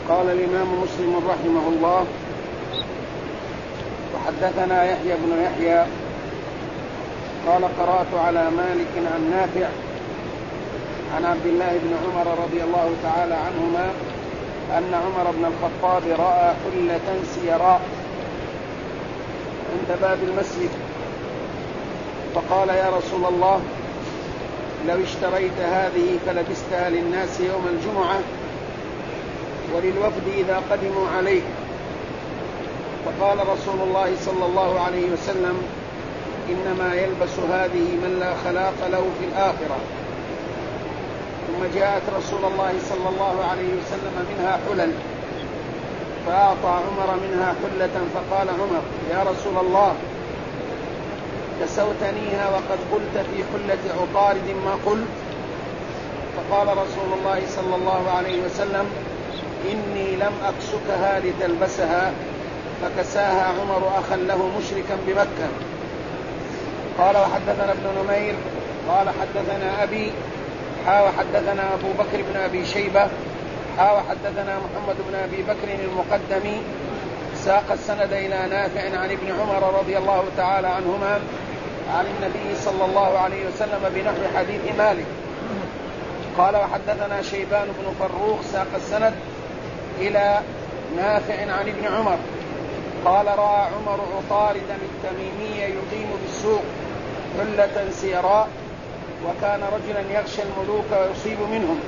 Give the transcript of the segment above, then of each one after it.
قال الإمام مسلم رحمه الله: وحدثنا يحيى بن يحيى قال: قرأت على مالك عن نافع عن عبد الله بن عمر رضي الله تعالى عنهما أن عمر بن الخطاب رأى حلة سيراء عند باب المسجد، فقال: يا رسول الله، لو اشتريت هذه فلبستها للناس يوم الجمعة وللوفد إذا قدموا عليك. فقال رسول الله صلى الله عليه وسلم: إنما يلبس هذه من لا خلاق له في الآخرة. ثم جاءت رسول الله صلى الله عليه وسلم منها حلل، فأعطى عمر منها حلة، فقال عمر: يا رسول الله، كسوتنيها وقد قلت في حلة عطارد ما قلت. فقال رسول الله صلى الله عليه وسلم: إني لم أكسكها لتلبسها. فكساها عمر أخا له مشركا بمكة. قال: وحدثنا ابن نمير قال: حدثنا أبي وحدثنا أبو بكر بن أبي شيبة وحدثنا محمد بن أبي بكر المقدمي ساق السند إلى نافع عن ابن عمر رضي الله تعالى عنهما عن النبي صلى الله عليه وسلم بنحو حديث مالك. قال: وحدثنا شيبان بن فروخ ساق السند إلى نافع عن ابن عمر قال: رأى عمر عطاردا التميمي يقيم بالسوق حلة سيراء، وكان رجلا يغشى الملوك ويصيب منهم.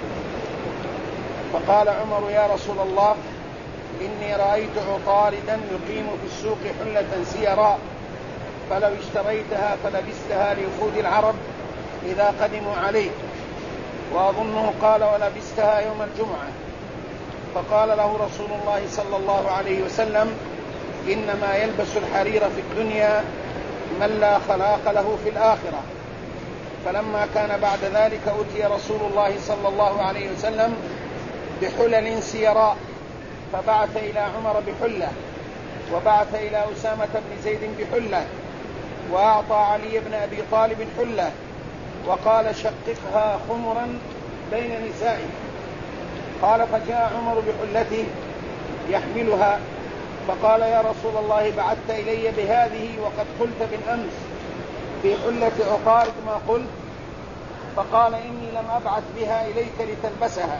فقال عمر: يا رسول الله، إني رأيت عطاردا يقيم في السوق حلة سيراء، فلو اشتريتها فلبستها لوفود العرب إذا قدموا عليك. وأظنه قال: ولبستها يوم الجمعة. فقال له رسول الله صلى الله عليه وسلم: إنما يلبس الحرير في الدنيا من لا خلاق له في الآخرة. فلما كان بعد ذلك أتي رسول الله صلى الله عليه وسلم بحلل سيراء، فبعث إلى عمر بحلة، وبعث إلى أسامة بن زيد بحلة، وأعطى علي بن أبي طالب حلة، وقال: شققها خمرا بين نسائه. قال: فجاء عمر بحلته يحملها، فقال: يا رسول الله، بعثت إلي بهذه وقد قلت بالأمس في حلة عطارد ما قلت. فقال: إني لم أبعث بها إليك لتلبسها،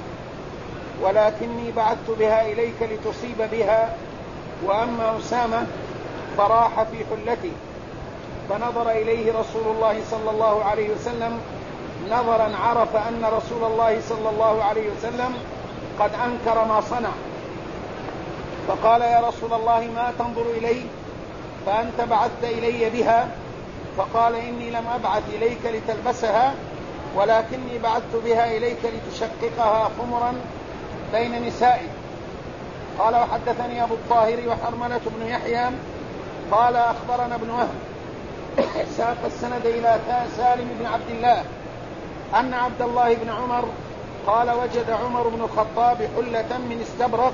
ولكني بعثت بها إليك لتصيب بها. وأما أسامة فراح في حلتي. فنظر إليه رسول الله صلى الله عليه وسلم نظرا عرف أن رسول الله صلى الله عليه وسلم قد أنكر ما صنع. فقال: يا رسول الله، ما تنظر إلي؟ فأنت بعثت إلي بها. فقال: إني لم أبعث إليك لتلبسها، ولكني بعثت بها إليك لتشققها خمرا بين نسائك. قال: وحدثني أبو الطاهر وحرملة بن يحيى قال: أخبرنا ابن وهب ساق السند إلى سالم بن عبد الله أن عبد الله بن عمر قال: وجد عمر بن الخطاب حلة من استبرق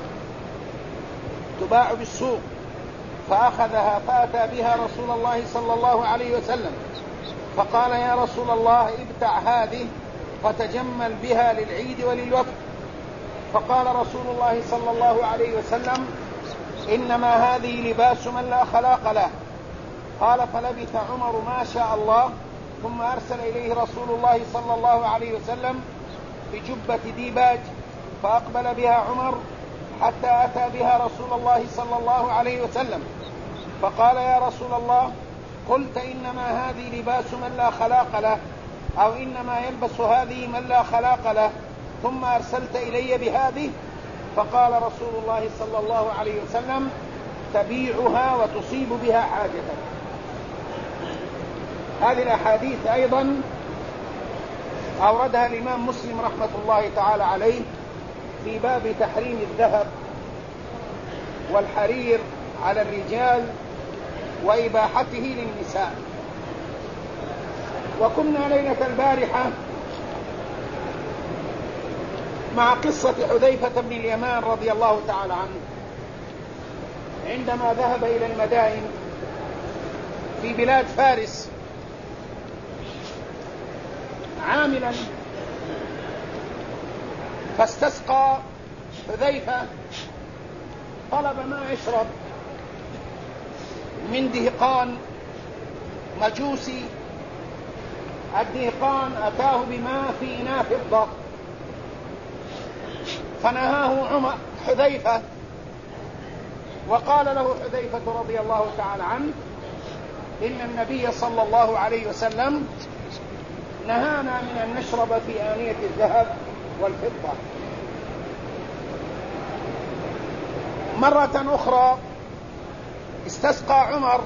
تباع بالسوق، فأخذها فأتى بها رسول الله صلى الله عليه وسلم، فقال: يا رسول الله، ابتع هذه فتجمل بها للعيد وللوفد. فقال رسول الله صلى الله عليه وسلم: إنما هذه لباس من لا خلاق له. قال: فلبث عمر ما شاء الله، ثم أرسل إليه رسول الله صلى الله عليه وسلم بجبة ديباج، فأقبل بها عمر حتى أتى بها رسول الله صلى الله عليه وسلم، فقال: يا رسول الله، قلت إنما هذه لباس من لا خلاق له، أو إنما يلبس هذه من لا خلاق له، ثم أرسلت إلي بهذه. فقال رسول الله صلى الله عليه وسلم: تبيعها وتصيب بها حاجتك. هذه الأحاديث أيضا أوردها الإمام مسلم رحمة الله تعالى عليه في باب تحريم الذهب والحرير على الرجال وإباحته للنساء. وكنا ليلة البارحة مع قصة حذيفة بن اليمان رضي الله تعالى عنه عندما ذهب إلى المدائن في بلاد فارس عاملا، فاستسقى حذيفة طلب ما يشرب من دهقان مجوسي. الدهقان أتاه بماء في إناء فضة، فنهاه حذيفة، وقال له حذيفة رضي الله تعالى عنه: إن النبي صلى الله عليه وسلم نهانا من أن نشرب في آنية الذهب والفضة. مرة أخرى استسقى عمر،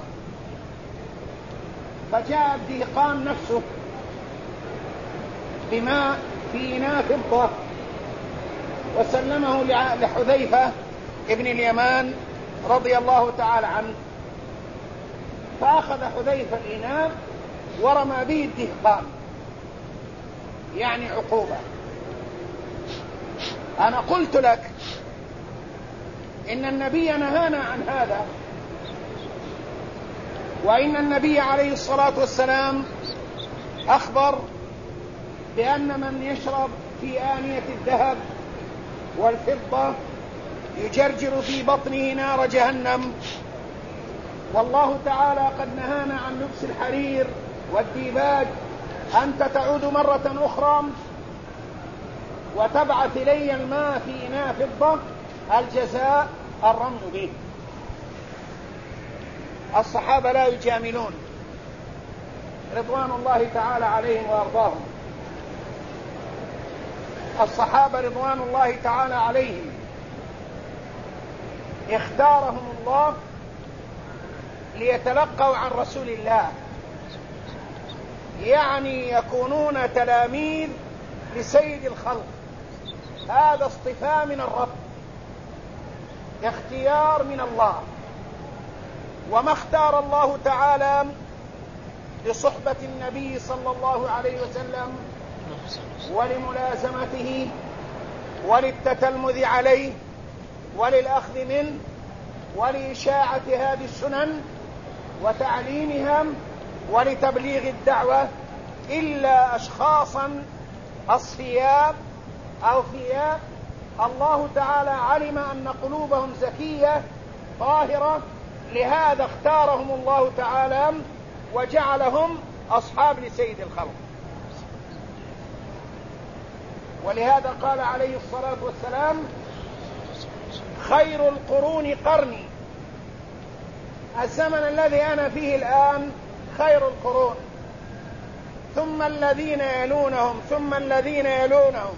فجاء الدهقان نفسه بماء في إناء فضة وسلمه لحذيفة ابن اليمان رضي الله تعالى عنه، فأخذ حذيفة الإناء ورمى به الدهقان، يعني عقوبة. أنا قلت لك إن النبي نهانا عن هذا، وإن النبي عليه الصلاة والسلام أخبر بأن من يشرب في آنية الذهب والفضة يجرجر في بطنه نار جهنم. والله تعالى قد نهانا عن لبس الحرير والديباج. أنت تعود مرة أخرى وتبعث إلي الماء في إناء فضة، الجزاء الرمي به. الصحابة لا يجاملون رضوان الله تعالى عليهم وأرضاهم. الصحابة رضوان الله تعالى عليهم اختارهم الله ليتلقوا عن رسول الله، يعني يكونون تلاميذ لسيد الخلق. هذا اصطفاء من الرب، اختيار من الله. وما اختار الله تعالى لصحبة النبي صلى الله عليه وسلم ولملازمته وللتتلمذ عليه وللأخذ منه ولإشاعة هذه السنن وتعليمها ولتبليغ الدعوة إلا أشخاصا أصفياء أو فياء الله تعالى علم أن قلوبهم زكية طاهرة، لهذا اختارهم الله تعالى وجعلهم أصحاب لسيد الخلق. ولهذا قال عليه الصلاة والسلام: خير القرون قرني. الزمن الذي أنا فيه الآن خير القرون، ثم الذين يلونهم ثم الذين يلونهم.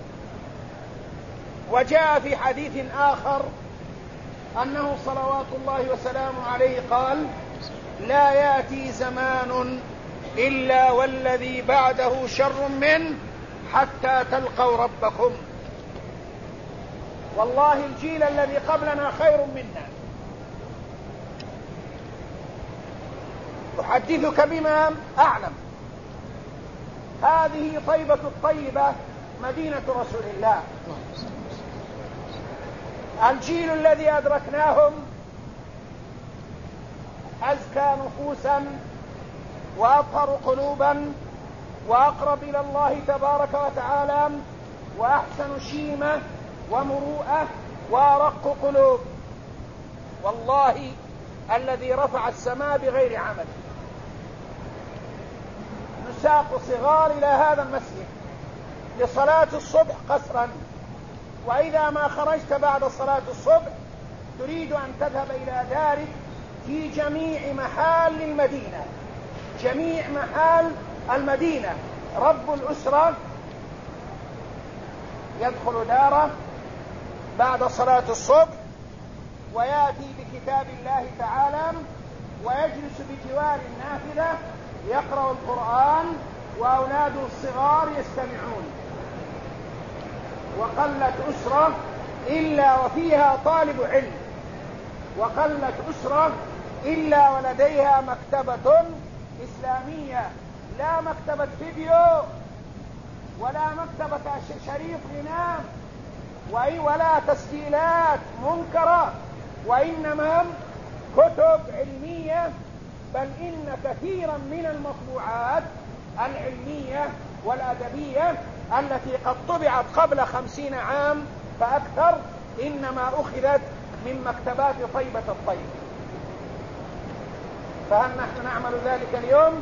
وجاء في حديث آخر أنه صلوات الله وسلامه عليه قال: لا يأتي زمان إلا والذي بعده شر منه حتى تلقوا ربكم. والله الجيل الذي قبلنا خير منا. أحدثك بما أعلم. هذه طيبة الطيبة مدينة رسول الله. الجيل الذي أدركناهم أزكى نفوسا وأطهر قلوبا وأقرب إلى الله تبارك وتعالى وأحسن شيمة ومروءة وأرق قلوب. والله الذي رفع السماء بغير عمل. نساق صغار إلى هذا المسجد لصلاة الصبح قسرا، وإذا ما خرجت بعد صلاة الصبح تريد أن تذهب إلى دارك في جميع محال المدينة، جميع محال المدينة. رب الأسرة يدخل داره بعد صلاة الصبح ويأتي بكتاب الله تعالى ويجلس بجوار النافذة يقرأ القرآن وأولاده الصغار يستمعون. وقلت أسرة إلا وفيها طالب علم، وقلت أسرة إلا ولديها مكتبة إسلامية، لا مكتبة فيديو ولا مكتبة شريط غناء ولا تسجيلات منكرة، وإنما كتب علمية. بل إن كثيرا من المطبوعات العلمية والأدبية التي قد طبعت قبل 50 عام فأكثر إنما أخذت من مكتبات طيبة الطيب. فهل نحن نعمل ذلك اليوم؟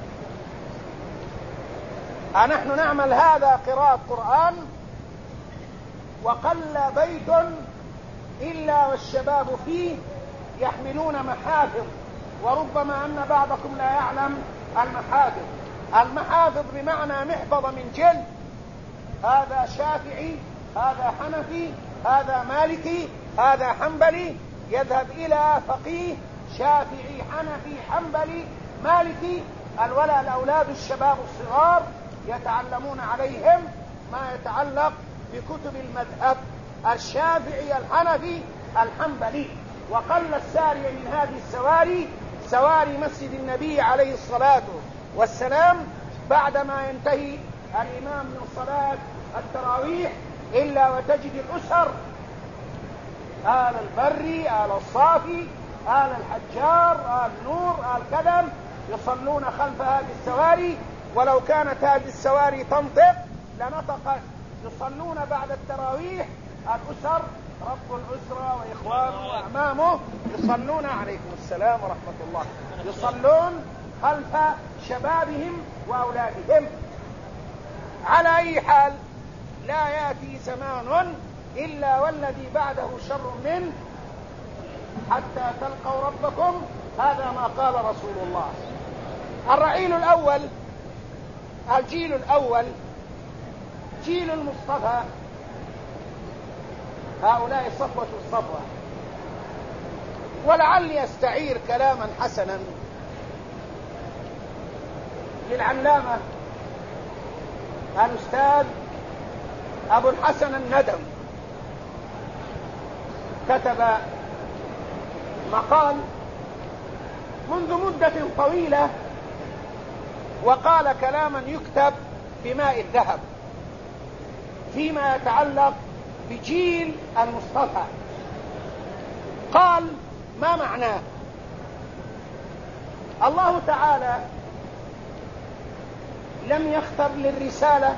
أنحن نعمل هذا قراءة قرآن؟ وقل بيت إلا والشباب فيه يحملون محافظ، وربما أن بعضكم لا يعلم المحافظ. المحافظ بمعنى محفظة من جلد، هذا شافعي، هذا حنفي، هذا مالكي، هذا حنبلي، يذهب إلى فقيه شافعي حنفي حنبلي مالكي. الأولاد الشباب الصغار يتعلمون عليهم ما يتعلق بكتب المذهب الشافعي الحنفي الحنبلي. وقل الساري من هذه السواري سواري مسجد النبي عليه الصلاة والسلام بعدما ينتهي الإمام من صلاة التراويح إلا وتجد الأسر، آل البري، آل الصافي، آل الحجار، آل نور، آل كذا، يصلون خلف هذه السواري. ولو كانت هذه السواري تنطق لنطقت. يصلون بعد التراويح الأسر، رب الأسرة وإخوانه وأعمامه، يصلون عليكم السلام ورحمة الله، يصلون خلف شبابهم وأولادهم. على أي حال لا يأتي زمان إلا والذي بعده شر منه حتى تلقوا ربكم، هذا ما قال رسول الله. الرعيل الأول، الجيل الأول جيل المصطفى، هؤلاء صفوة الصفوة. ولعلي أستعير كلاما حسنا للعلامة الأستاذ أبو الحسن الندم، كتب مقال منذ مدة طويلة وقال كلاما يكتب بماء الذهب فيما يتعلق بجيل المصطفى. قال: ما معناه؟ الله تعالى لم يختر للرسالة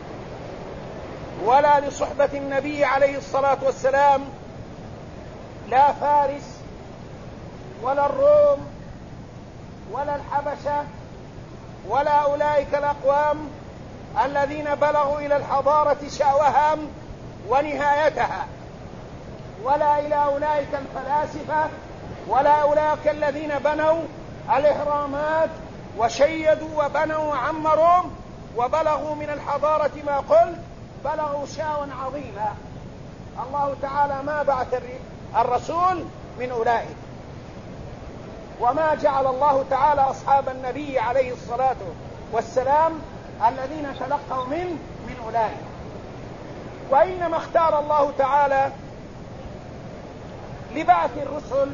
ولا لصحبة النبي عليه الصلاة والسلام لا فارس ولا الروم ولا الحبشة ولا أولئك الأقوام الذين بلغوا إلى الحضارة شأوها ونهايتها، ولا إلى أولئك الفلاسفة ولا أولئك الذين بنوا الإهرامات وشيدوا وبنوا وعمروا وبلغوا من الحضارة ما قلت، بلغوا شأوا عظيما. الله تعالى ما بعث الرسول من أولئك، وما جعل الله تعالى أصحاب النبي عليه الصلاة والسلام الذين تلقوا من أولئك، وإنما اختار الله تعالى لبعث الرسل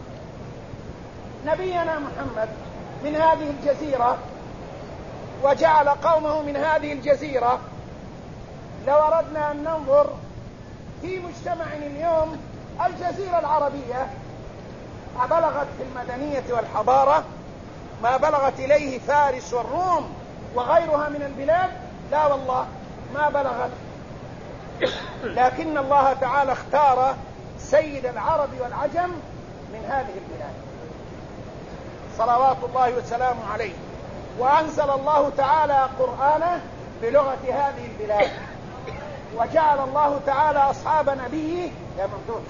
نبينا محمد من هذه الجزيرة، وجعل قومه من هذه الجزيرة. لو أردنا أن ننظر في مجتمعنا اليوم، الجزيرة العربية بلغت في المدنية والحضارة ما بلغت إليه فارس والروم وغيرها من البلاد؟ لا والله ما بلغت، لكن الله تعالى اختار سيد العرب والعجم من هذه البلاد صلوات الله وسلامه عليه، وأنزل الله تعالى قرآنه بلغة هذه البلاد، وجعل الله تعالى أصحاب نبيه يا ممدوح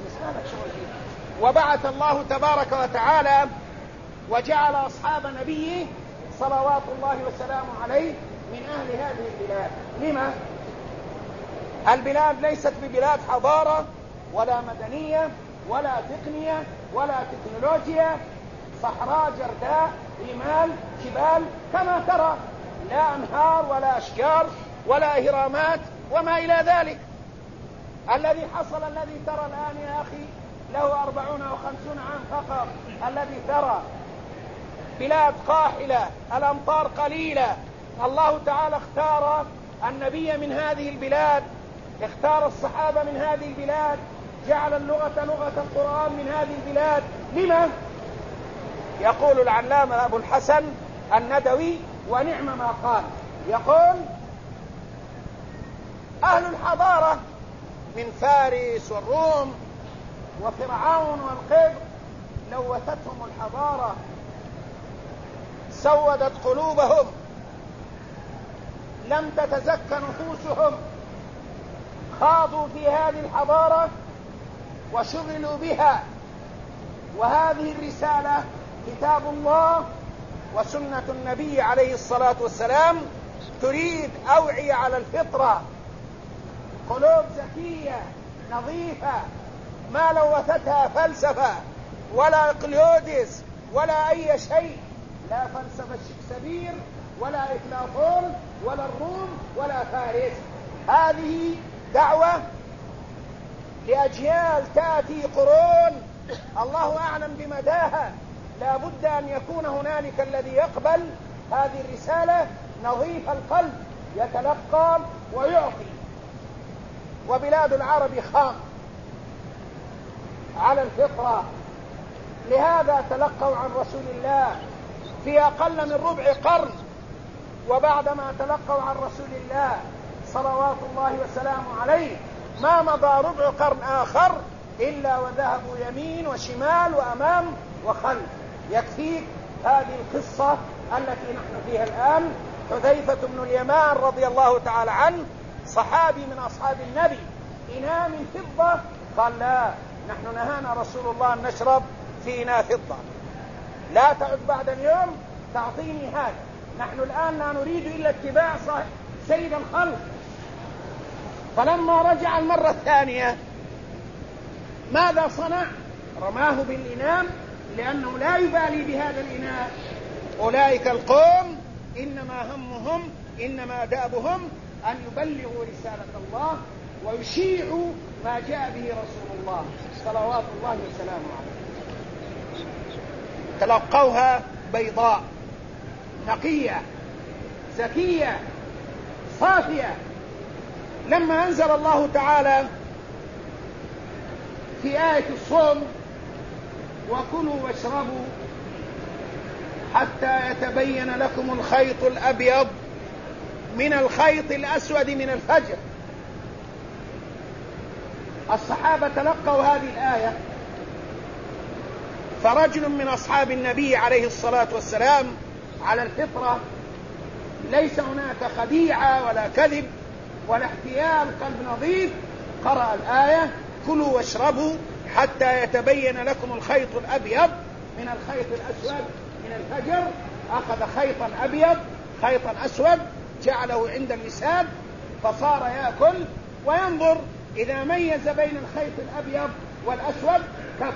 وبعث الله تبارك وتعالى وجعل أصحاب نبيه صلوات الله وسلامه عليه من أهل هذه البلاد. لما؟ البلاد ليست ببلاد حضارة ولا مدنية ولا تقنية ولا تكنولوجيا، صحراء جرداء رمال جبال كما ترى، لا أنهار ولا أشجار ولا إهرامات وما إلى ذلك. الذي حصل الذي ترى الآن يا أخي له 40 أو 50 عام فقط، الذي ترى بلاد قاحلة، الأمطار قليلة. الله تعالى اختار النبي من هذه البلاد، اختار الصحابة من هذه البلاد، جعل اللغة لغة القرآن من هذه البلاد. لما؟ يقول العلامة أبو الحسن الندوي ونعم ما قال، يقول: أهل الحضارة من فارس والروم وفرعون والقبط لوثتهم الحضارة، سودت قلوبهم، لم تتزك نفوسهم، خاضوا في هذه الحضارة وشغلوا بها. وهذه الرسالة كتاب الله وسنة النبي عليه الصلاة والسلام تريد أوعية على الفطرة، قلوب زكية نظيفة ما لوثتها فلسفة ولا إقليودس ولا أي شيء، لا فلسفة شكسبير ولا أفلاطون ولا الروم ولا فارس. هذه دعوة لأجيال تأتي قرون الله أعلم بمداها، لا بد أن يكون هنالك الذي يقبل هذه الرسالة نظيف القلب يتلقى ويعطي. وبلاد العرب خام على الفطرة، لهذا تلقوا عن رسول الله في أقل من ربع قرن، وبعدما تلقوا عن رسول الله صلوات الله وسلامه عليه ما مضى ربع قرن آخر إلا وذهبوا يمين وشمال وأمام وخلف. يكفيك هذه القصة التي نحن فيها الآن. حذيفة بن اليمان رضي الله تعالى عنه صحابي من أصحاب النبي، إناء من فضة، قال لا، نحن نهانا رسول الله أن نشرب في إناء فضة، لا تعد بعد اليوم تعطيني هذا، نحن الآن لا نريد إلا اتباع سيد الخلق. فلما رجع المرة الثانية ماذا صنع؟ رماه بالإناء لأنه لا يبالي بهذا الإناء. أولئك القوم إنما همهم إنما دابهم أن يبلغوا رسالة الله ويشيعوا ما جاء به رسول الله صلوات الله وسلامه عليه. تلقوها بيضاء نقية زكية صافية. لما أنزل الله تعالى في آية الصوم وكلوا واشربوا حتى يتبين لكم الخيط الأبيض من الخيط الأسود من الفجر، الصحابة تلقوا هذه الآية، فرجل من أصحاب النبي عليه الصلاة والسلام على الفطرة، ليس هناك خديعة ولا كذب ولا احتيال، قلب نظيف، قرأ الآية كلوا واشربوا حتى يتبين لكم الخيط الأبيض من الخيط الأسود من الفجر. أخذ خيطا أبيض خيطا أسود جعله عند اللسان فصار يأكل وينظر، إذا ميز بين الخيط الأبيض والأسود كف.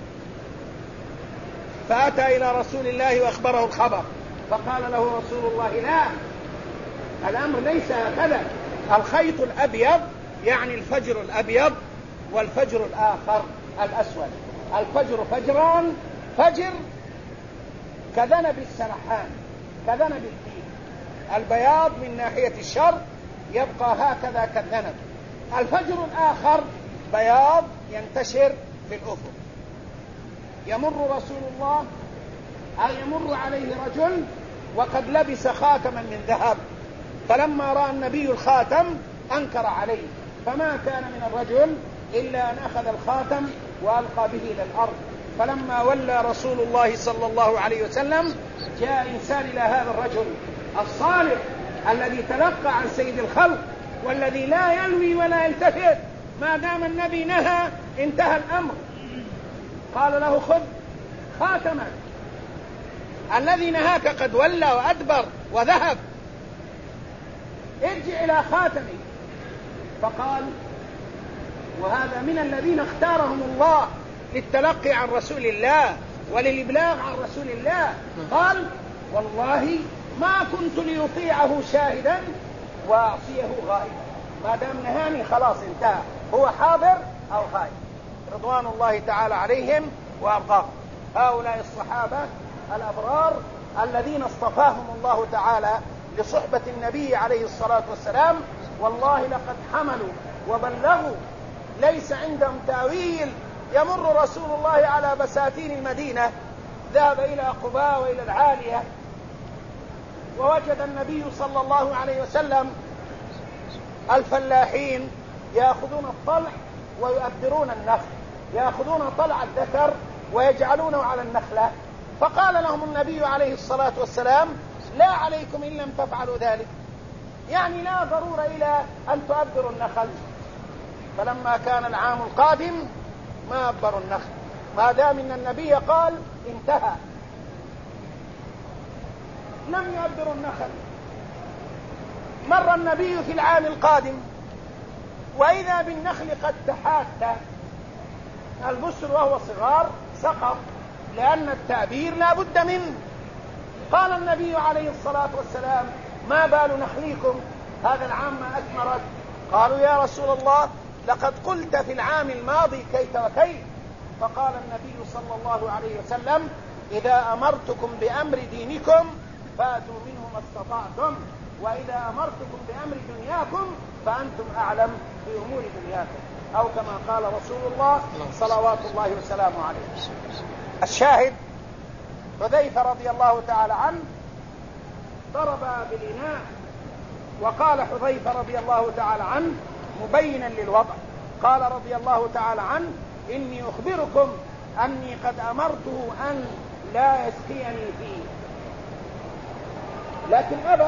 فأتى إلى رسول الله وأخبره الخبر، فقال له رسول الله لا، الأمر ليس هكذا، الخيط الأبيض يعني الفجر الأبيض والفجر الآخر الأسود. الفجر فجران، فجر كذنب السرحان كذنب الدين، البياض من ناحية الشرق يبقى هكذا كالذنب، الفجر الآخر بياض ينتشر في الأفق. يمر رسول الله أو يمر عليه رجل وقد لبس خاتما من ذهب، فلما رأى النبي الخاتم أنكر عليه، فما كان من الرجل إلا أن أخذ الخاتم وألقى به إلى الأرض. فلما ولى رسول الله صلى الله عليه وسلم جاء إنسان إلى هذا الرجل الصالح الذي تلقى عن سيد الخلق والذي لا يلوي ولا يلتفت، ما دام النبي نهى انتهى الأمر. قال له خذ خاتمك، الذي نهاك قد ولى وأدبر وذهب، ارجع إلى خاتمي. فقال، وهذا من الذين اختارهم الله للتلقي عن رسول الله وللإبلاغ عن رسول الله، قال والله ما كنت ليطيعه شاهدا وأعصيه غائبا، ما دام نهاني خلاص انتهى، هو حاضر أو غائب رضوان الله تعالى عليهم وأرضاهم. هؤلاء الصحابة الأبرار الذين اصطفاهم الله تعالى لصحبة النبي عليه الصلاة والسلام، والله لقد حملوا وبلغوا، ليس عندهم تاويل. يمر رسول الله على بساتين المدينة، ذهب إلى قباء وإلى العالية ووجد النبي صلى الله عليه وسلم الفلاحين يأخذون الطلح ويؤثرون النخل، يأخذون طلع الذكر ويجعلونه على النخلة. فقال لهم النبي عليه الصلاة والسلام: لا عليكم إن لم تفعلوا ذلك، يعني لا ضرورة إلى أن تؤبروا النخل. فلما كان العام القادم ما أبروا النخل، ما دام إن النبي قال انتهى، لم يؤبروا النخل. مر النبي في العام القادم وإذا بالنخل قد تحات، البسر وهو صغار سقط، لأن التأبير لا بد منه. قال النبي عليه الصلاة والسلام: ما بال نخليكم هذا العام ما أثمرت؟ قالوا: يا رسول الله، لقد قلت في العام الماضي كيت وكيت. فقال النبي صلى الله عليه وسلم: إذا أمرتكم بأمر دينكم فاتوا منه ما استطعتم، وإذا أمرتكم بأمر دنياكم فأنتم أعلم بأمور دنياكم، أو كما قال رسول الله صلوات الله وسلامه عليه. الشاهد: حذيفة رضي الله تعالى عنه ضرب بالإناء، وقال حذيفة رضي الله تعالى عنه مبينا للوضع، قال رضي الله تعالى عنه: إني أخبركم أني قد أمرته أن لا يسقيني فيه، لكن أبى،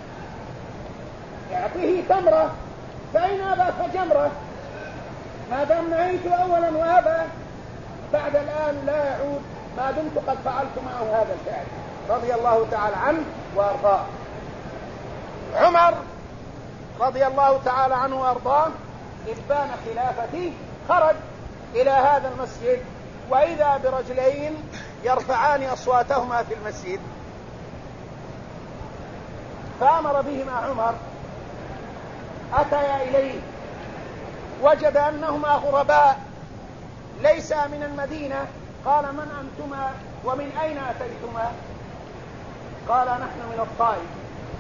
يعطيه تمرة، فأين أبى فجمرة؟ ما دام نهيت أولا وأبى، بعد الآن لا يعود، ما دمت قد فعلت معه هذا الفعل. رضي الله تعالى عنه وأرضاه. عمر رضي الله تعالى عنه وأرضاه إبان خلافته خرج إلى هذا المسجد، وإذا برجلين يرفعان أصواتهما في المسجد، فأمر بهما عمر. أتيا إليه وجد أنهما غرباء ليس من المدينة. قال: من أنتما ومن أين أتيتما؟ قال: نحن من الطائف.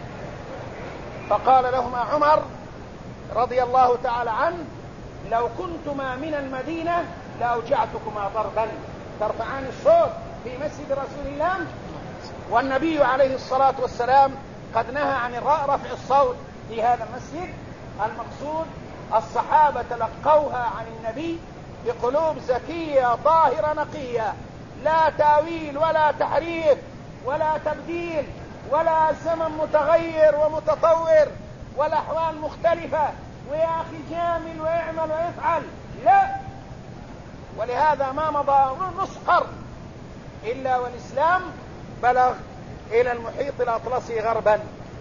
فقال لهما عمر رضي الله تعالى عنه: لو كنتما من المدينة لأوجعتكما ضربا. ترفعان الصوت في مسجد رسول الله، والنبي عليه الصلاة والسلام قد نهى عن رفع الصوت في هذا المسجد. المقصود الصحابة تلقوها عن النبي بقلوب زكية طاهرة نقية، لا تاويل ولا تحريف ولا تبديل ولا زمن متغير ومتطور ولا أحوال مختلفة، ويا أخي جامل ويعمل ويفعل، لا. ولهذا ما مضى نصف قرن إلا والإسلام بلغ إلى المحيط الأطلسي غربا،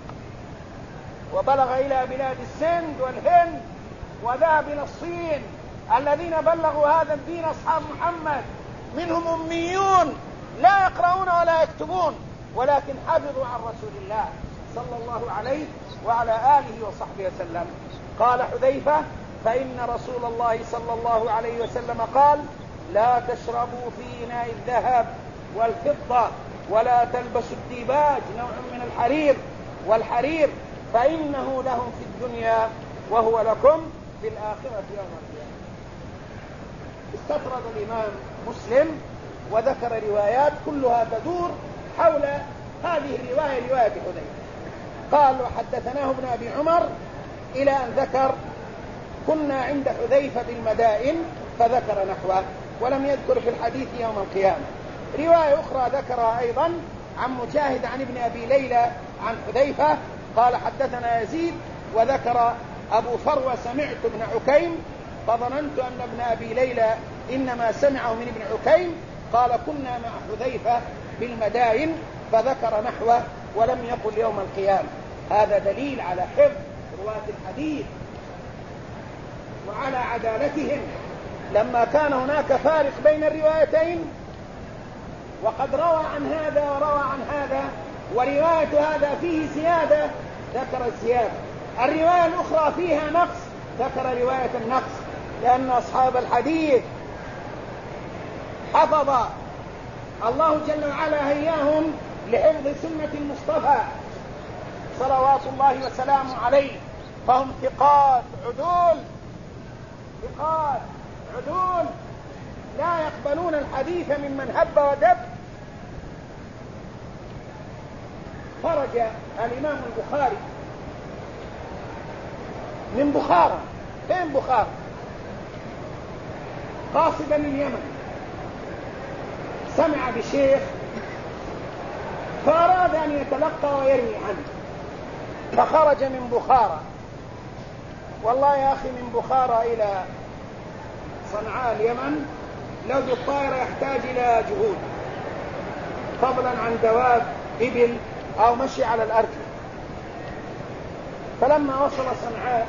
وبلغ إلى بلاد السند والهند، وذهب إلى الصين. الذين بلغوا هذا الدين أصحاب محمد، منهم أميون لا يقرؤون ولا يكتبون، ولكن حفظوا عن رسول الله صلى الله عليه وعلى آله وصحبه وسلم. قال حذيفة: فإن رسول الله صلى الله عليه وسلم قال: لا تشربوا في إناء الذهب والفضة، ولا تلبسوا الديباج، نوع من الحرير، والحرير فإنه لهم في الدنيا وهو لكم في الآخرة يوم القيامة. استطرد الإمام مسلم وذكر روايات كلها تدور حول هذه الرواية، رواية حذيفة. قال: وحدثناه ابن أبي عمر إلى أن ذكر: كنا عند حذيفة بالمدائن، فذكر نحوه، ولم يذكر في الحديث يوم القيامة. رواية أخرى ذكرها أيضا عن مجاهد عن ابن أبي ليلى عن حذيفة قال: حدثنا يزيد، وذكر أبو فروة: سمعت ابن عكيم، فظننت أن ابن أبي ليلى إنما سمعه من ابن عكيم. قال: كنا مع حذيفة بالمدائن، فذكر نحوه ولم يقل يوم القيامة. هذا دليل على حفظ رواة الحديث وعلى عدالتهم، لما كان هناك فارق بين الروايتين، وقد روى عن هذا وروى عن هذا، ورواية هذا فيه زيادة ذكر الزيادة، الرواية الأخرى فيها نقص ذكر رواية النقص، لأن أصحاب الحديث حفظ الله جل وعلا هياهم لحفظ سنة المصطفى صلوات الله وسلامه عليه، فهم ثقات عدول، ثقات عدول لا يقبلون الحديث ممن هب ودب. خرج الإمام البخاري من بخارى. فين بخارى؟ قاصدا اليمن، سمع بشيخ فأراد أن يتلقى ويروي عنه، فخرج من بخارى. والله يا أخي من بخارى إلى صنعاء اليمن لو بالطائرة يحتاج إلى جهود، فضلا عن دواب إبل أو مشي على الأرجل. فلما وصل صنعاء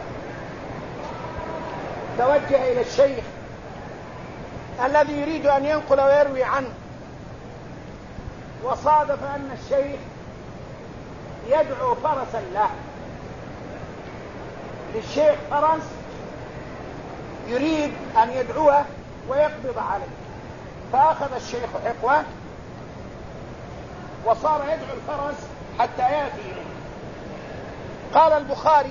توجه إلى الشيخ الذي يريد أن ينقل ويروي عنه، وصادف أن الشيخ يدعو فرسا له، للشيخ فرس يريد أن يدعوه ويقبض عليه، فأخذ الشيخ حقوه وصار يدعو الفرس حتى يأتي إليه. قال البخاري: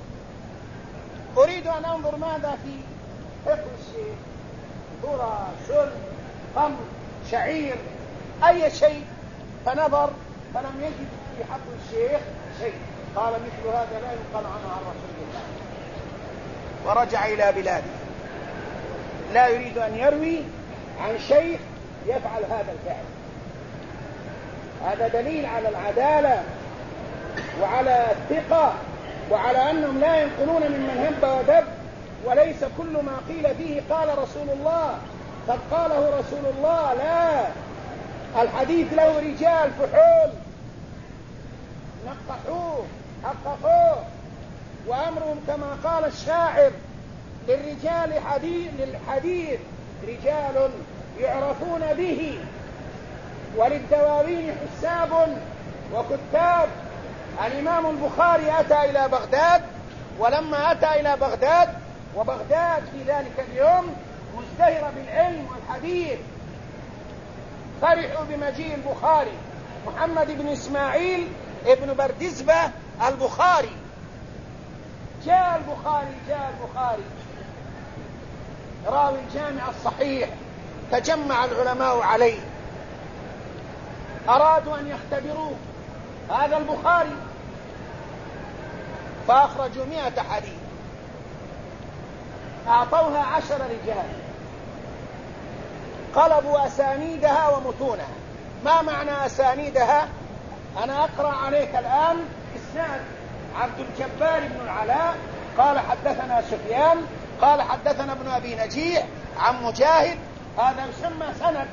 أريد أن أنظر ماذا في حقو الشيخ، ذرة، سل، قمر، شعير، أي شيء. فنظر فلم يجد في حقو الشيخ شيء. قال: مثل هذا لا ينقل عنه عن رسول الله. ورجع إلى بلاده، لا يريد أن يروي عن شيخ يفعل هذا الفعل. هذا دليل على العدالة وعلى الثقة وعلى أنهم لا ينقلون ممن هب ودب، وليس كل ما قيل فيه قال رسول الله قد قاله رسول الله. لا، الحديث له رجال فحول نقحوه حققوه، وأمرهم كما قال الشاعر: للحديث رجال يعرفون به، وللدواوين حساب وكتاب. الإمام البخاري أتى إلى بغداد، ولما أتى إلى بغداد، وبغداد في ذلك اليوم مزدهرة بالعلم والحديث، فرحوا بمجيء البخاري محمد بن إسماعيل ابن بردزبة البخاري. جاء البخاري راوي الجامع الصحيح، تجمع العلماء عليه، أرادوا أن يختبروه، هذا البخاري، فأخرجوا 100 حديث، أعطوها 10 رجال، قلبوا أسانيدها ومتونها. ما معنى أسانيدها؟ أنا أقرأ عليك الآن إسناد: عبد الجبار بن العلاء قال حدثنا سفيان قال حدثنا ابن أبي نجيح عن مجاهد. هذا يسمى سند.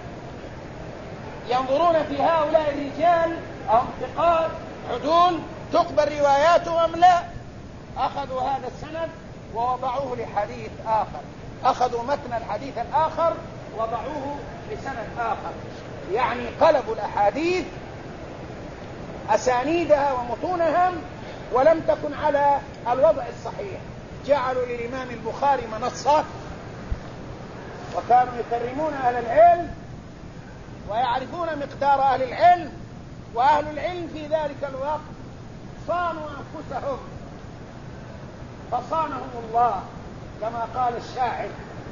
ينظرون في هؤلاء الرجال أهم ثقات عدول تقبل رواياتهم أم لا. أخذوا هذا السند ووضعوه لحديث آخر، أخذوا متن الحديث الآخر وضعوه لسند آخر، يعني قلبوا الأحاديث أسانيدها ومتونها ولم تكن على الوضع الصحيح. جعلوا للإمام البخاري منصة، وكانوا يكرمون أهل العلم ويعرفون مقدار أهل العلم، وأهل العلم في ذلك الوقت صانوا أنفسهم فصانهم الله، كما قال الشاعر: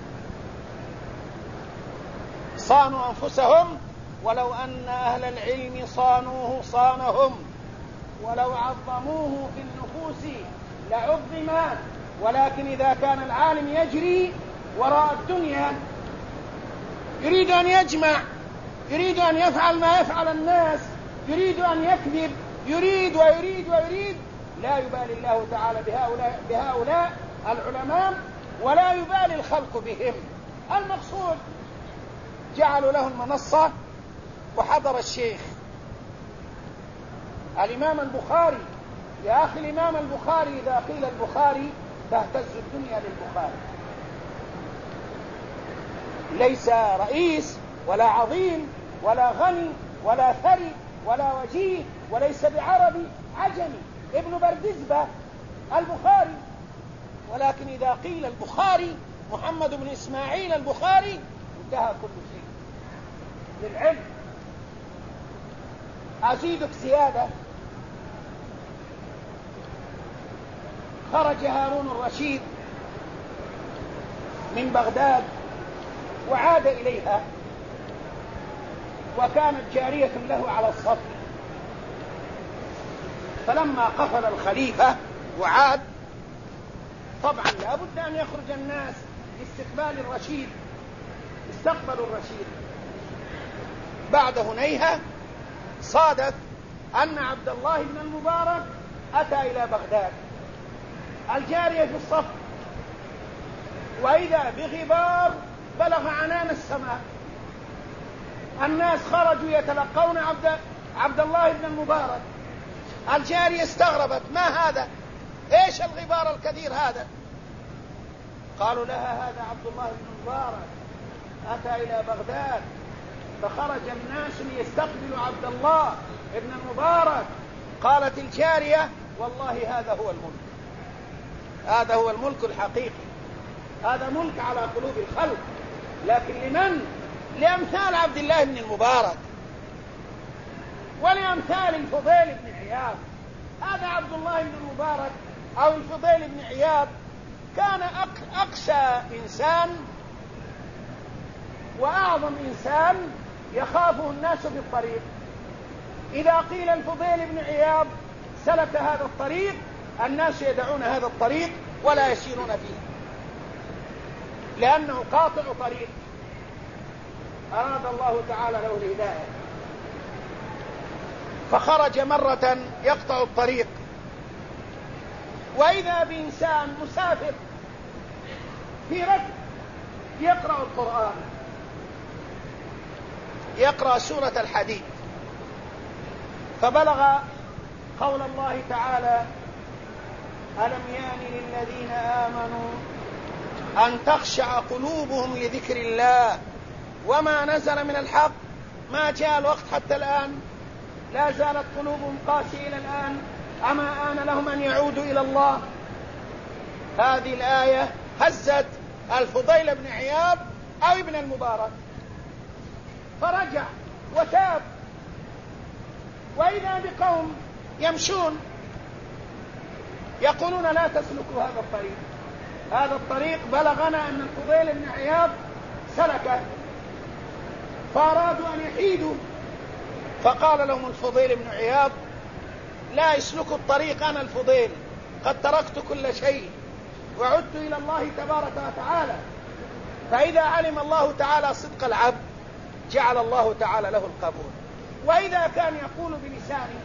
صانوا أنفسهم ولو أن أهل العلم صانوه صانهم، ولو عظموه في النفوس لعظما، ولكن إذا كان العالم يجري وراء الدنيا يريد أن يجمع، يريد أن يفعل ما يفعل الناس، يريد أن يكذب، يريد ويريد ويريد، لا يبالي الله تعالى بهؤلاء العلماء ولا يبالي الخلق بهم. المقصود جعلوا له المنصة، وحضر الشيخ الإمام البخاري. يا أخي الإمام البخاري إذا قيل البخاري تهتز الدنيا للبخاري، ليس رئيس ولا عظيم ولا غني ولا ثري ولا وجيه، وليس بعربي، عجمي، ابن بردزبة البخاري. ولكن إذا قيل البخاري محمد بن إسماعيل البخاري انتهى كل شيء للعلم. أزيدك زيادة: خرج هارون الرشيد من بغداد وعاد إليها، وكانت جارية له على الصف. فلما قفل الخليفة وعاد، طبعا لا بد أن يخرج الناس لاستقبال الرشيد استقبلوا الرشيد. بعد هنيهة صادف أن عبد الله بن المبارك أتى إلى بغداد، الجارية في الصف، وإذا بغبار بلغ عنان السماء. الناس خرجوا يتلقون عبد الله بن المبارك. الجارية استغربت: ما هذا؟ ايش الغبار الكثير هذا؟ قالوا لها: هذا عبد الله بن المبارك أتى إلى بغداد، فخرج الناس ليستقبلوا عبد الله بن المبارك. قالت الجارية: والله هذا هو الملك، هذا هو الملك الحقيقي، هذا ملك على قلوب الخلق، لكن لمن؟ لأمثال عبد الله بن المبارك ولأمثال الفضيل بن عياض. هذا عبد الله بن المبارك أو الفضيل بن عياض كان أقسى إنسان وأعظم إنسان يخافه الناس في الطريق. إذا قيل الفضيل بن عياض سلك هذا الطريق، الناس يدعون هذا الطريق ولا يسيرون فيه، لأنه قاطع طريق أراد الله تعالى له الهداية. فخرج مرة يقطع الطريق، وإذا بإنسان مسافر في ركب يقرأ القرآن، يقرأ سورة الحديد، فبلغ قول الله تعالى: ألم يان للذين آمنوا أن تخشع قلوبهم لذكر الله وما نزل من الحق. ما جاء الوقت حتى الآن، لا زالت قلوبهم قاسية إلى الآن، أما آن لهم أن يعودوا إلى الله. هذه الآية هزت الفضيل بن عياض أو ابن المبارك، فرجع وتاب، وإذا بقوم يمشون يقولون: لا تسلكوا هذا الطريق، هذا الطريق بلغنا أن الفضيل بن عياض سلكه، فأرادوا أن يحيدوا. فقال لهم الفضيل بن عياض: لا يسلكوا الطريق، أنا الفضيل قد تركت كل شيء وعدت إلى الله تبارك وتعالى. فإذا علم الله تعالى صدق العبد جعل الله تعالى له القبول، وإذا كان يقول بلسانه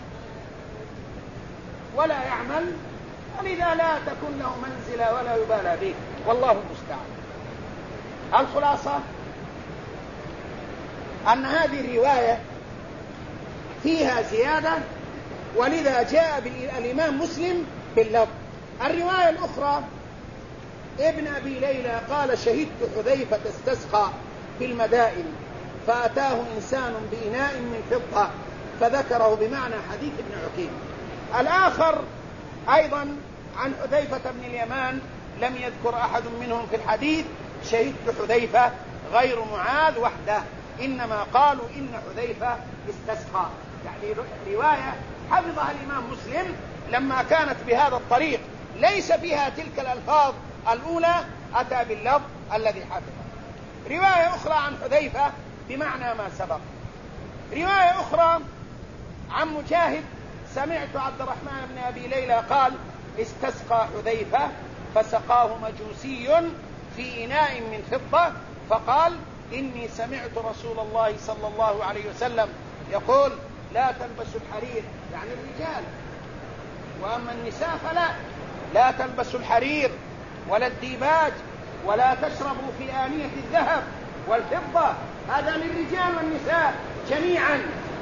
ولا يعمل فلذا لا تكن له منزلة ولا يبالى به، والله المستعان. الخلاصة أن هذه الرواية فيها زيادة، ولذا جاء الإمام مسلم باللفظ. الرواية الأخرى ابن أبي ليلى قال: شهدت حذيفة استسقى في المدائن فأتاه إنسان بإناء من فضة، فذكره بمعنى حديث ابن عكيم. الآخر أيضا عن حذيفة بن اليمان لم يذكر أحد منهم في الحديث شهدت حذيفة غير معاذ وحده، إنما قالوا إن حذيفة استسقى. يعني رواية حفظها الإمام مسلم لما كانت بهذا الطريق ليس فيها تلك الألفاظ الأولى، أتى باللفظ الذي حفظه. رواية أخرى عن حذيفة بمعنى ما سبق. رواية أخرى عن مجاهد: سمعت عبد الرحمن بن أبي ليلى قال: استسقى حذيفة فسقاه مجوسي في إناء من فضة، فقال: إني سمعت رسول الله صلى الله عليه وسلم يقول: لا تلبسوا الحرير، يعني الرجال، وأما النساء فلا، لا تلبسوا الحرير ولا الديباج، ولا تشربوا في آنية الذهب والفضة، هذا للرجال والنساء جميعا،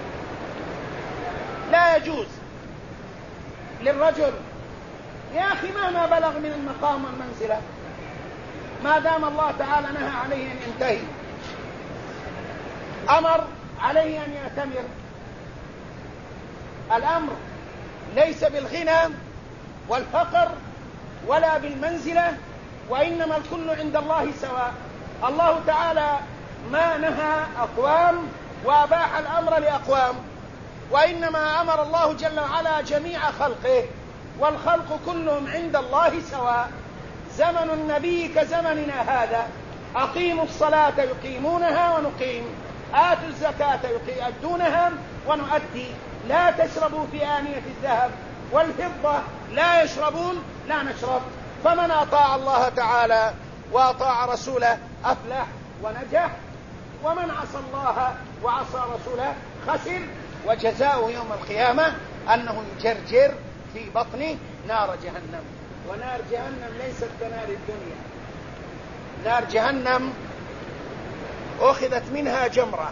لا يجوز للرجل. يا أخي مهما بلغ من المقام والمنزلة، ما دام الله تعالى نهى عليه أن ينتهي، أمر عليه أن يأتمر. الأمر ليس بالغنى والفقر ولا بالمنزلة، وإنما الكل عند الله سواء. الله تعالى ما نهى أقوام وأباح الأمر لأقوام، وإنما أمر الله جل وعلا جميع خلقه، والخلق كلهم عند الله سواء. زمن النبي كزمننا هذا، أقيموا الصلاة يقيمونها ونقيم، آتوا الزكاة يؤدونها ونؤدي، لا تشربوا في آنية الذهب والفضة، لا يشربون لا نشرب. فمن أطاع الله تعالى وأطاع رسوله أفلح ونجح، ومن عصى الله وعصى رسوله خسر، وجزاؤه يوم القيامة أنه يجرجر في بطن نار جهنم. ونار جهنم ليست كنار الدنيا، نار جهنم أخذت منها جمرة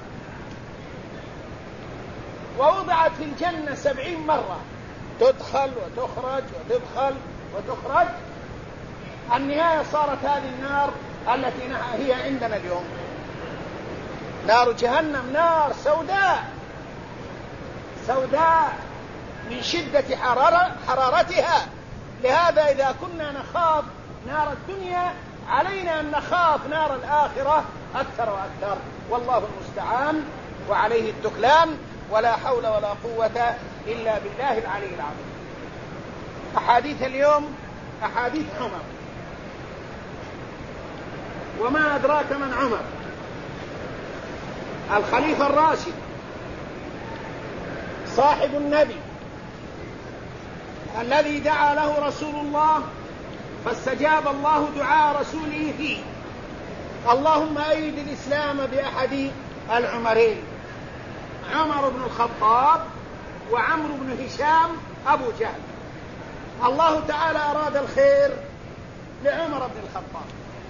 ووضعت في الجنة 70 مرة، تدخل وتخرج وتدخل وتخرج. النهاية صارت هذه النار التي هي عندنا اليوم، نار جهنم، نار سوداء سوداء من شدة حرارتها. لهذا إذا كنا نخاف نار الدنيا علينا أن نخاف نار الآخرة أكثر وأكثر، والله المستعان وعليه التكلان، ولا حول ولا قوة إلا بالله العلي العظيم. أحاديث اليوم أحاديث عمر. وما أدراك من عمر؟ الخليفة الراشد صاحب النبي الذي دعا له رسول الله فاستجاب الله دعاء رسوله فيه. اللهم أيد الإسلام بأحد العمرين، عمر بن الخطاب وعمرو بن هشام أبو جهل. الله تعالى أراد الخير لعمر بن الخطاب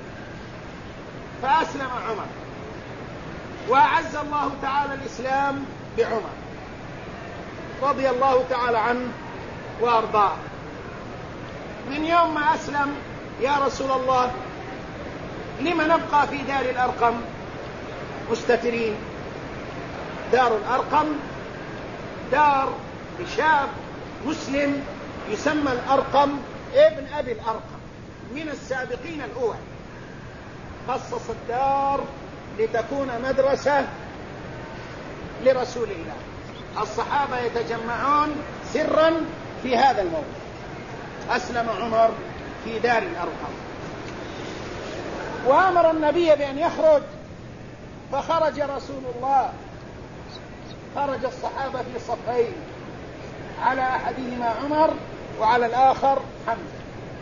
فأسلم عمر، وأعز الله تعالى الإسلام بعمر رضي الله تعالى عنه وأرضاه. من يوم ما أسلم يا رسول الله لما نبقى في دار الأرقم مستترين؟ دار الأرقم دار لشاب مسلم يسمى الأرقم ابن أبي الأرقم من السابقين الأول، خصص الدار لتكون مدرسة لرسول الله. الصحابة يتجمعون سرا في هذا الموضوع. أسلم عمر في دار الأرقم، وأمر النبي بأن يخرج، فخرج رسول الله، خرج الصحابة في صفين، على أحدهما عمر وعلى الآخر حمزة.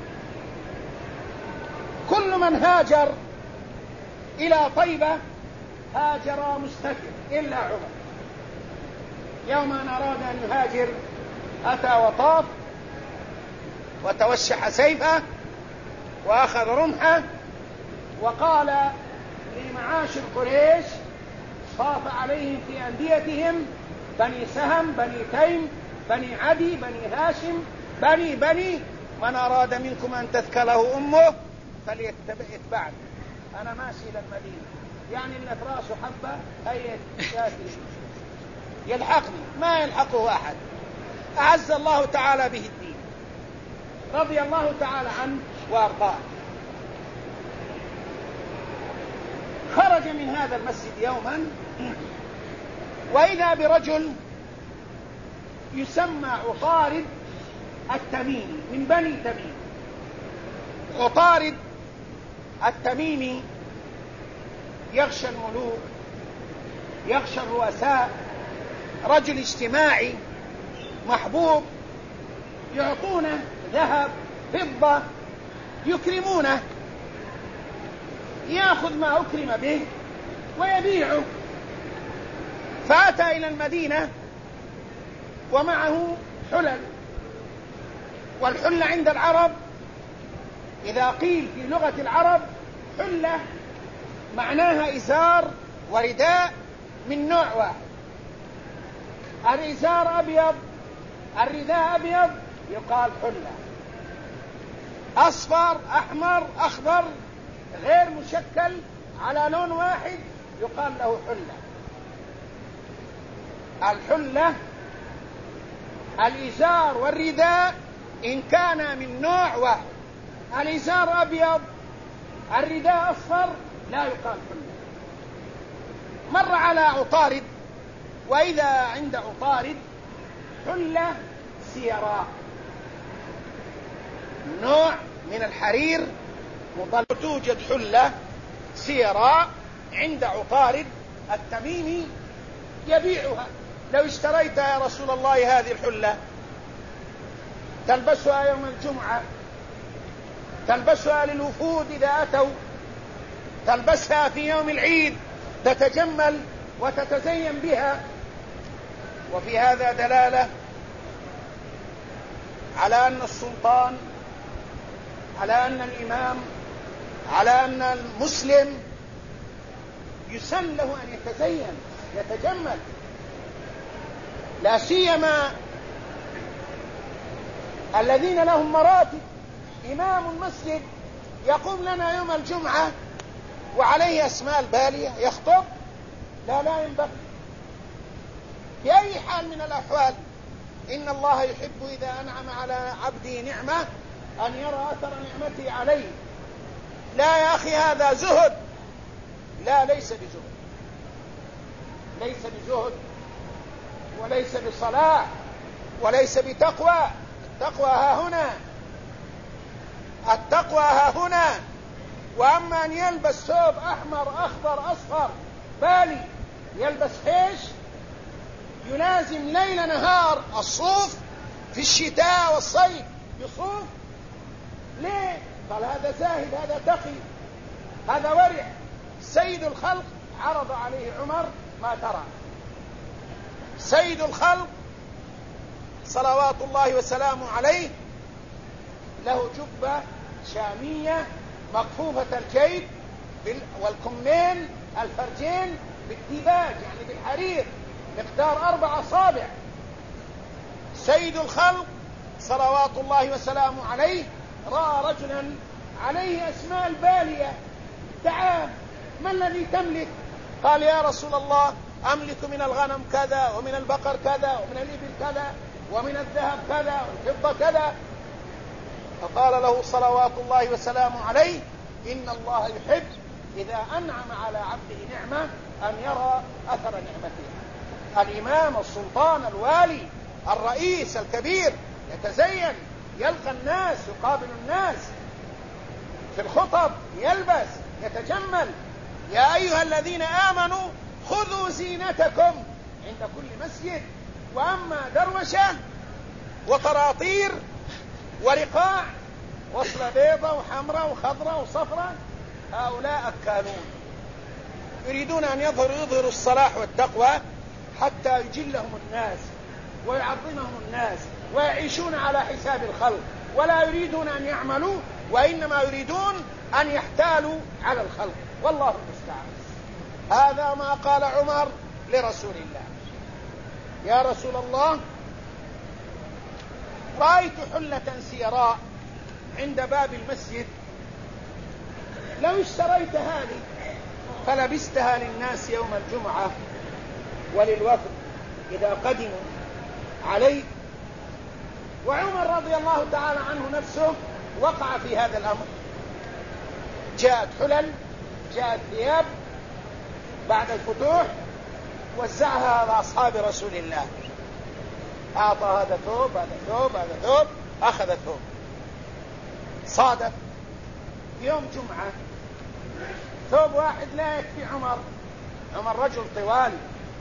كل من هاجر إلى طيبة هاجر مستتر إلا عمر. يوم أن أراد أن يهاجر أتى وطاف وتوشح سيفه وأخذ رمحه وقال لمعاشر قريش، طاف عليهم في أنديتهم بني سهم بني تيم بني عدي بني هاشم بني من أراد منكم أن تثكله أمه فليتبعني، أنا ماشي إلى المدينة، يعني اللي في راسه حبة هي يلحقني، ما يلحقه أحد. أعز الله تعالى به الدين، رضي الله تعالى عنه وأرضاه. خرج من هذا المسجد يوما وإذا برجل يسمى عطارد التميمي من بني تميم. عطارد التميمي يغشى الملوك، يغشى الرؤساء، رجل اجتماعي محبوب، يعطونه ذهب فضة، يكرمونه، يأخذ ما أكرم به ويبيعه. فأتى إلى المدينة ومعه حلل، والحلة عند العرب إذا قيل في لغة العرب حلة معناها إزار ورداء من نوع واحد. الإزار أبيض، الرداء أبيض، يقال حلة. أصفر أحمر أخضر غير مشكل على لون واحد يقال له حلة. الحلة الإزار والرداء إن كان من نوع واحد، الإزار أبيض الرداء أصفر لا يقال حلة. مر على عطارد وإذا عند عطارد حلة سيراء، نوع من الحرير مضل. توجد حلة سيراء عند عطارد التميمي يبيعها. لو اشتريتها يا رسول الله هذه الحلة تلبسها يوم الجمعة، تلبسها للوفود إذا أتوا، تلبسها في يوم العيد، تتجمل وتتزين بها. وفي هذا دلالة على أن السلطان، على أن الإمام، على أن المسلم يسن له أن يتزين يتجمل، لا سيما الذين لهم مراتب. إمام المسجد يقوم لنا يوم الجمعة وعليه أسماء بالية يخطب، لا ينبغي بأي حال من الأحوال. إن الله يحب إذا أنعم على عبده نعمة أن يرى أثر نعمته عليه. لا يا أخي هذا زهد، لا ليس بزهد، ليس بزهد وليس بصلاح وليس بتقوى. التقوى ها هنا، التقوى ها هنا. وأما أن يلبس ثوب أحمر أخضر أصفر بالي، يلبس حيش، يلازم ليل نهار الصوف في الشتاء والصيف يصوف، ليه؟ قال هذا زاهد، هذا تقي، هذا ورع. سيد الخلق عرض عليه عمر ما ترى. سيد الخلق صلوات الله وسلامه عليه له جبة شامية مكفوفة الجيب والكمين الفرجين بالديباج، يعني بالحرير، مقدار 4 أصابع. سيد الخلق صلوات الله وسلامه عليه رأى رجلا عليه أسماء البالية، تعال ما الذي تملك؟ قال يا رسول الله أملك من الغنم كذا ومن البقر كذا ومن الإبل كذا ومن الذهب كذا والفضة كذا. فقال له صلوات الله وسلامه عليه إن الله يحب إذا أنعم على عبده نعمة أن يرى أثر نعمته. الإمام، السلطان، الوالي، الرئيس الكبير يتزين، يلقى الناس، يقابل الناس في الخطب، يلبس، يتجمل. يا أيها الذين آمنوا خذوا زينتكم عند كل مسجد. وأما دروشة وطراطير ورقاع وصلة بيضة وحمراء وخضراء وصفراء، هؤلاء أكالون يريدون أن يظهروا الصلاح والتقوى حتى يجلهم الناس ويعظمهم الناس ويعيشون على حساب الخلق، ولا يريدون أن يعملوا، وإنما يريدون أن يحتالوا على الخلق. والله المستعان. هذا ما قال عمر لرسول الله: يا رسول الله رأيت حلة سيراء عند باب المسجد، لو اشتريت هذه فلبستها للناس يوم الجمعة وللوفد إذا قدموا عليك. وعمر رضي الله تعالى عنه نفسه وقع في هذا الأمر. جاءت حلل، جاءت ثياب بعد الفتوح، وزعها على أصحاب رسول الله، أعطى هذا ثوب، هذا ثوب، هذا ثوب، أخذ الثوب. صادف يوم جمعة ثوب واحد لا يكفي عمر. عمر رجل طوال،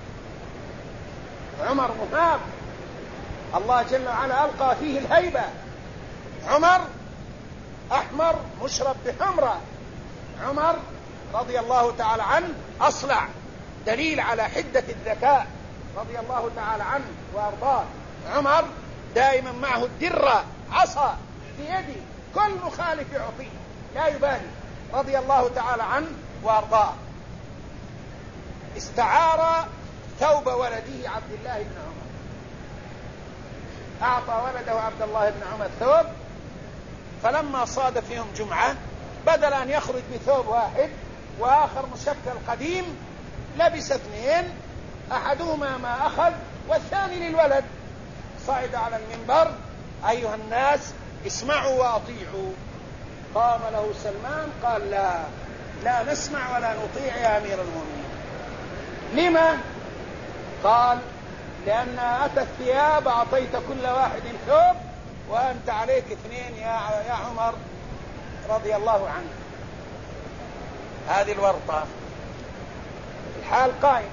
عمر مهاب، الله جل وعلا ألقى فيه الهيبة. عمر أحمر مشرب بحمرة، عمر رضي الله تعالى عنه أصلع، دليل على حدة الذكاء رضي الله تعالى عنه وأرضاه. عمر دائما معه الدرة، عصا في يده، كل مخالف يعطيه لا يبالي، رضي الله تعالى عنه وأرضاه. استعار ثوب ولده عبد الله بن عمر، أعطى ولده عبد الله بن عمر ثوب. فلما صادف يوم جمعة بدل أن يخرج بثوب واحد وآخر مشكل قديم، لبس 2، أحدهما ما أخذ والثاني للولد. صعد على المنبر: أيها الناس اسمعوا وأطيعوا. قام له سلمان قال: لا نسمع ولا نطيع يا أمير المؤمنين. لما؟ قال: لأن أتى الثياب أعطيت كل واحد ثوب وأنت عليك 2 يا عمر رضي الله عنه. هذه الورطة. الحال قائم،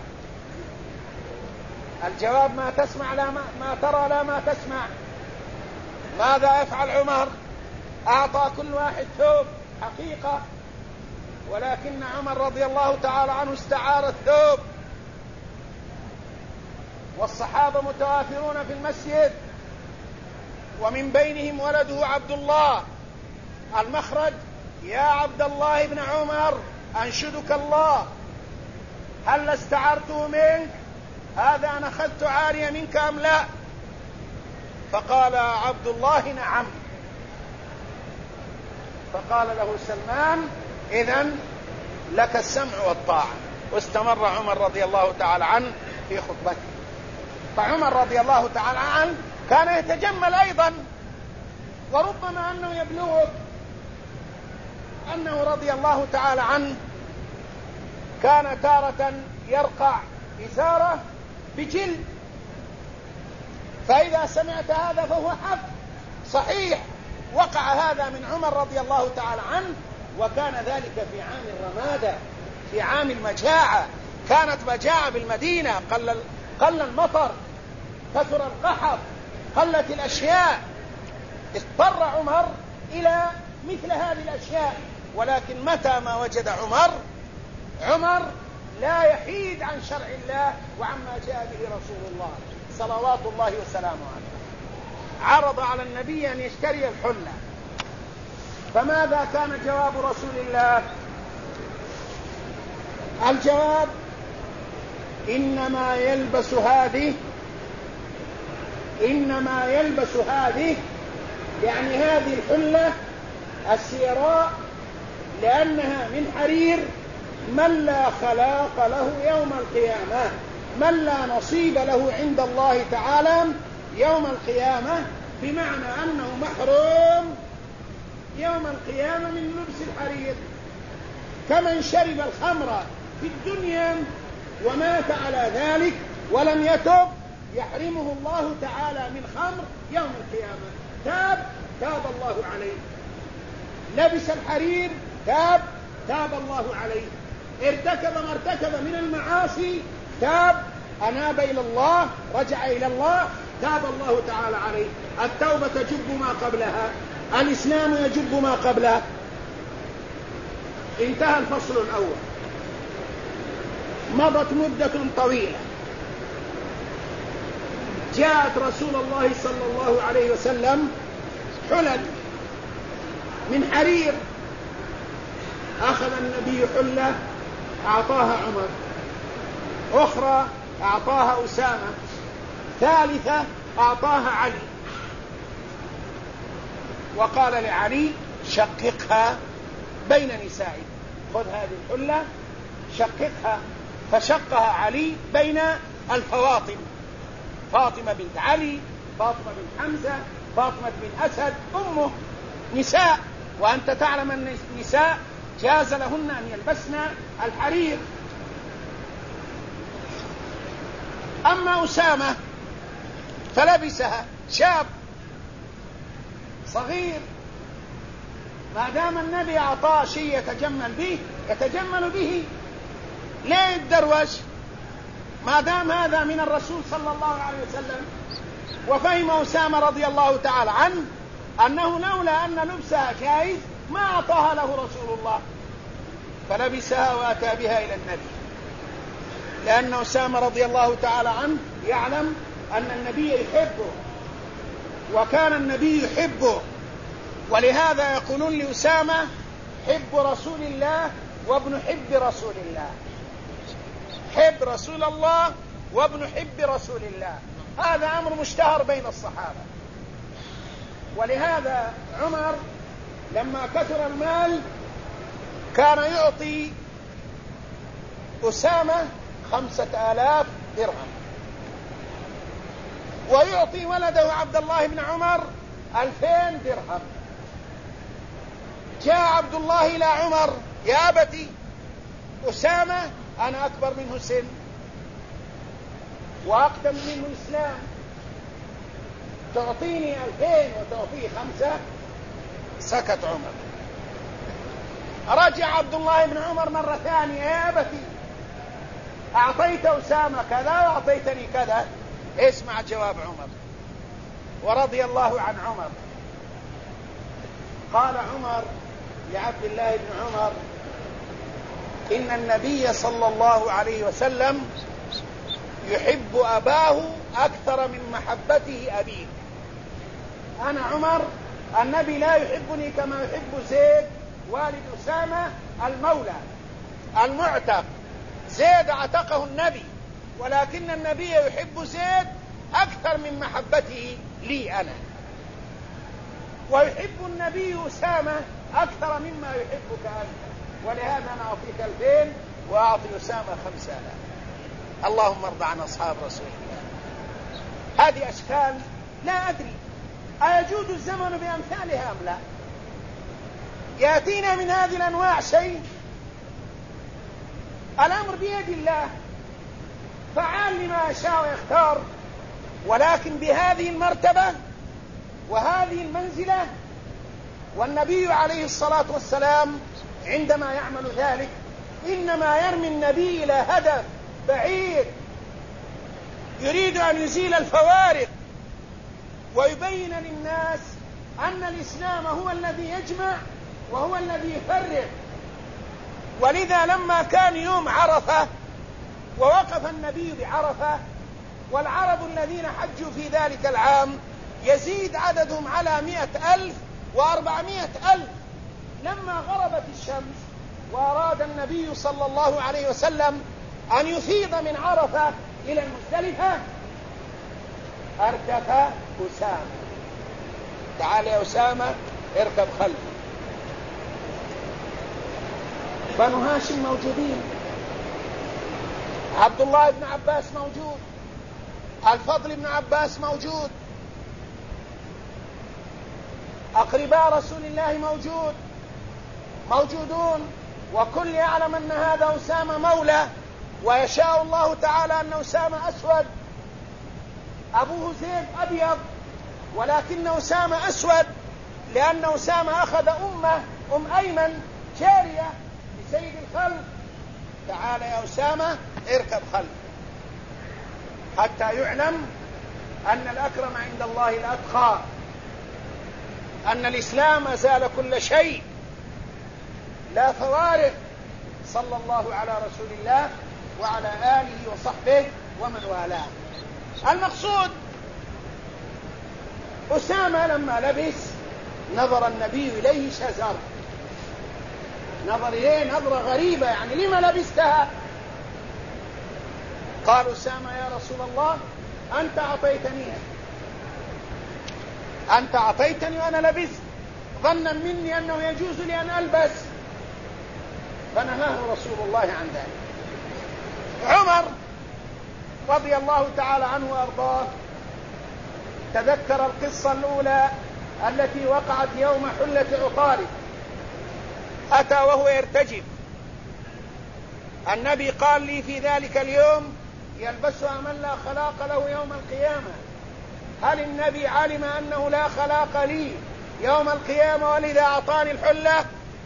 الجواب ما تسمع لا ما ترى لا ما تسمع. ماذا يفعل عمر؟ أعطى كل واحد ثوب حقيقة، ولكن عمر رضي الله تعالى عنه استعار الثوب، والصحابة متوافرون في المسجد، ومن بينهم ولده عبد الله. المخرج: يا عبد الله بن عمر أنشدك الله، هل استعرته منك؟ هذا أنا أخذت عارية منك أم لا؟ فقال عبد الله: نعم. فقال له سلمان: إذن لك السمع والطاعة. واستمر عمر رضي الله تعالى عنه في خطبته. فعمر رضي الله تعالى عنه كان يتجمل أيضا، وربما أنه يبلغك أنه رضي الله تعالى عنه كان تارة يرقع إزاره بجلد، فإذا سمعت هذا فهو حق صحيح. وقع هذا من عمر رضي الله تعالى عنه، وكان ذلك في عام الرمادة، في عام المجاعة. كانت مجاعة بالمدينة، قل المطر، كثر القحط، قلت الأشياء، اضطر عمر إلى مثل هذه الأشياء. ولكن متى ما وجد عمر لا يحيد عن شرع الله وعما جاء به رسول الله صلوات الله وسلامه عليه. عرض على النبي أن يشتري الحلة، فماذا كان جواب رسول الله؟ الجواب: إنما يلبس هذه يعني هذه الحلة السيراء، لأنها من حرير من لا خلاق له يوم القيامة، من لا نصيب له عند الله تعالى يوم القيامة، بمعنى أنه محروم يوم القيامة من لبس الحرير، كمن شرب الخمر في الدنيا ومات على ذلك ولم يتب يحرمه الله تعالى من خمر يوم القيامة. تاب الله عليه، لبس الحرير، تاب الله عليه، ارتكب ما ارتكب من المعاصي، أناب إلى الله، رجع إلى الله، تاب الله تعالى عليه. التوبة تجب ما قبلها، الإسلام يجب ما قبله. انتهى الفصل الأول. مضت مدة طويلة، جاءت رسول الله صلى الله عليه وسلم حلل من حرير. أخذ النبي حلة أعطاها عمر، أخرى أعطاها أسامة، ثالثة أعطاها علي، وقال لعلي: شققها بين نسائك، خذ هذه الحلة شققها. فشقها علي بين الفواطم، فاطمة بنت علي، فاطمة بنت حمزة، فاطمة بن أسد، أمه، نساء، وأنت تعلم أن النساء جاز لهن أن يلبسن الحرير. أما أسامة فلبسها شاب صغير، ما دام النبي أعطاه شيء يتجمل به، ليه يتدروش؟ ما دام هذا من الرسول صلى الله عليه وسلم. وفهم أسامة رضي الله تعالى عنه أنه لولا أن لبسها جائز ما أعطاها له رسول الله، فلبسها وأتى بها إلى النبي، لأن أسامة رضي الله تعالى عنه يعلم أن النبي يحبه، وكان النبي يحبه، ولهذا يقولون لأسامة: حب رسول الله وابن حب رسول الله، حب رسول الله وابن حب رسول الله. هذا أمر مشتهر بين الصحابة. ولهذا عمر لما كثر المال كان يعطي أسامة 5000 درهم، ويعطي ولده عبد الله بن عمر 2000 درهم. جاء عبد الله إلى عمر: يا أبتي، أسامة أنا أكبر منه سن وأقدم منه إسلام، تعطيني 2000 وتعطيه 5؟ سكت عمر. رجع عبد الله بن عمر مرة ثانية: يا أبتي، أعطيت أسامة كذا وأعطيتني كذا. اسمع جواب عمر، ورضي الله عن عمر. قال عمر لعبد الله بن عمر: إن النبي صلى الله عليه وسلم يحب أباه أكثر من محبته أبيه. أنا عمر النبي لا يحبني كما يحب زيد والد أسامة المولى المعتق. زيد اعتقه النبي، ولكن النبي يحب زيد أكثر من محبته لي أنا، ويحب النبي أسامة أكثر مما يحبك أنت، ولهذا أنا أعطيك 2000 وأعطي أسامة 5000. اللهم ارضى عن أصحاب رسول الله. هذه أشكال لا أدري أيجوز الزمن بأمثالها أم لا. يأتينا من هذه الأنواع شيء، الأمر بيد الله فعال لما يشاء ويختار، ولكن بهذه المرتبة وهذه المنزلة، والنبي عليه الصلاة والسلام عندما يعمل ذلك إنما يرمي النبي إلى هدف بعيد، يريد أن يزيل الفوارق ويبين للناس أن الإسلام هو الذي يجمع وهو الذي يفرق. ولذا لما كان يوم عرفة ووقف النبي بعرفة، والعرب الذين حجوا في ذلك العام يزيد عددهم على 100,000 و400,000، لما غربت الشمس وأراد النبي صلى الله عليه وسلم أن يفيض من عرفة إلى المزدلفة أردف أسامة. تعال يا أسامة اركب خلفي. بنو هاشم موجودين، عبد الله بن عباس موجود، الفضل بن عباس موجود، أقرباء رسول الله موجودون، وكل يعلم أن هذا أسامة مولى، ويشاء الله تعالى أن أسامة أسود، أبوه زيد أبيض، ولكن أسامة أسود لأن أسامة أخذ أم أيمن جارية لسيد الخلق. تعال يا أسامة اركب خلف، حتى يعلم أن الأكرم عند الله الأتقى، أن الإسلام أزال كل شيء، لا فوارق. صلى الله على رسول الله وعلى آله وصحبه ومن والاه. المقصود أسامة لما لبس نظر النبي إليه شزر، نظر إليه نظرة غريبة، يعني لما لبستها؟ قال أسامة يا رسول الله أنت أعطيتني وأنا لبست، ظنا مني أنه يجوز لي أن ألبس، فنهاه رسول الله عن ذلك. عمر رضي الله تعالى عنه وأرضاه تذكر القصة الأولى التي وقعت يوم حلة عطارد. أتى وهو يرتجف، النبي قال لي في ذلك اليوم يلبسها من لا خلاق له يوم القيامة. هل النبي علم أنه لا خلاق لي يوم القيامة ولذا أعطاني الحلة؟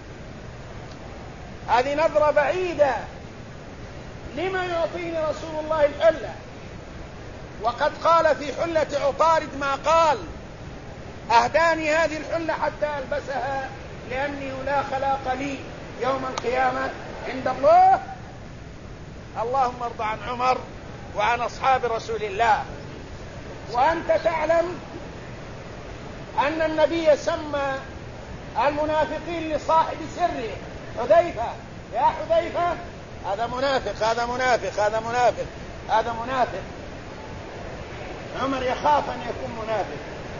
هذه نظرة بعيدة، لما يعطيني رسول الله الحلة؟ وقد قال في حلة عطارد ما قال: أهداني هذه الحلة حتى ألبسها لأني لا خلاق لي يوم القيامة عند الله. اللهم ارض عن عمر وعن أصحاب رسول الله. وأنت تعلم أن النبي سمى المنافقين لصاحب سره حذيفة: يا حذيفة هذا منافق، هذا منافق، هذا منافق، هذا منافق. عمر يخاف أن يكون منافق،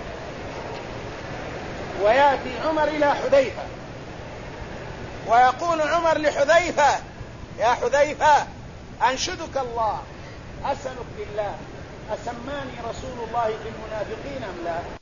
ويأتي عمر إلى حذيفة ويقول عمر لحذيفة: يا حذيفة أنشدك الله، أسألك بالله، أسماني رسول الله بالمنافقين أم لا؟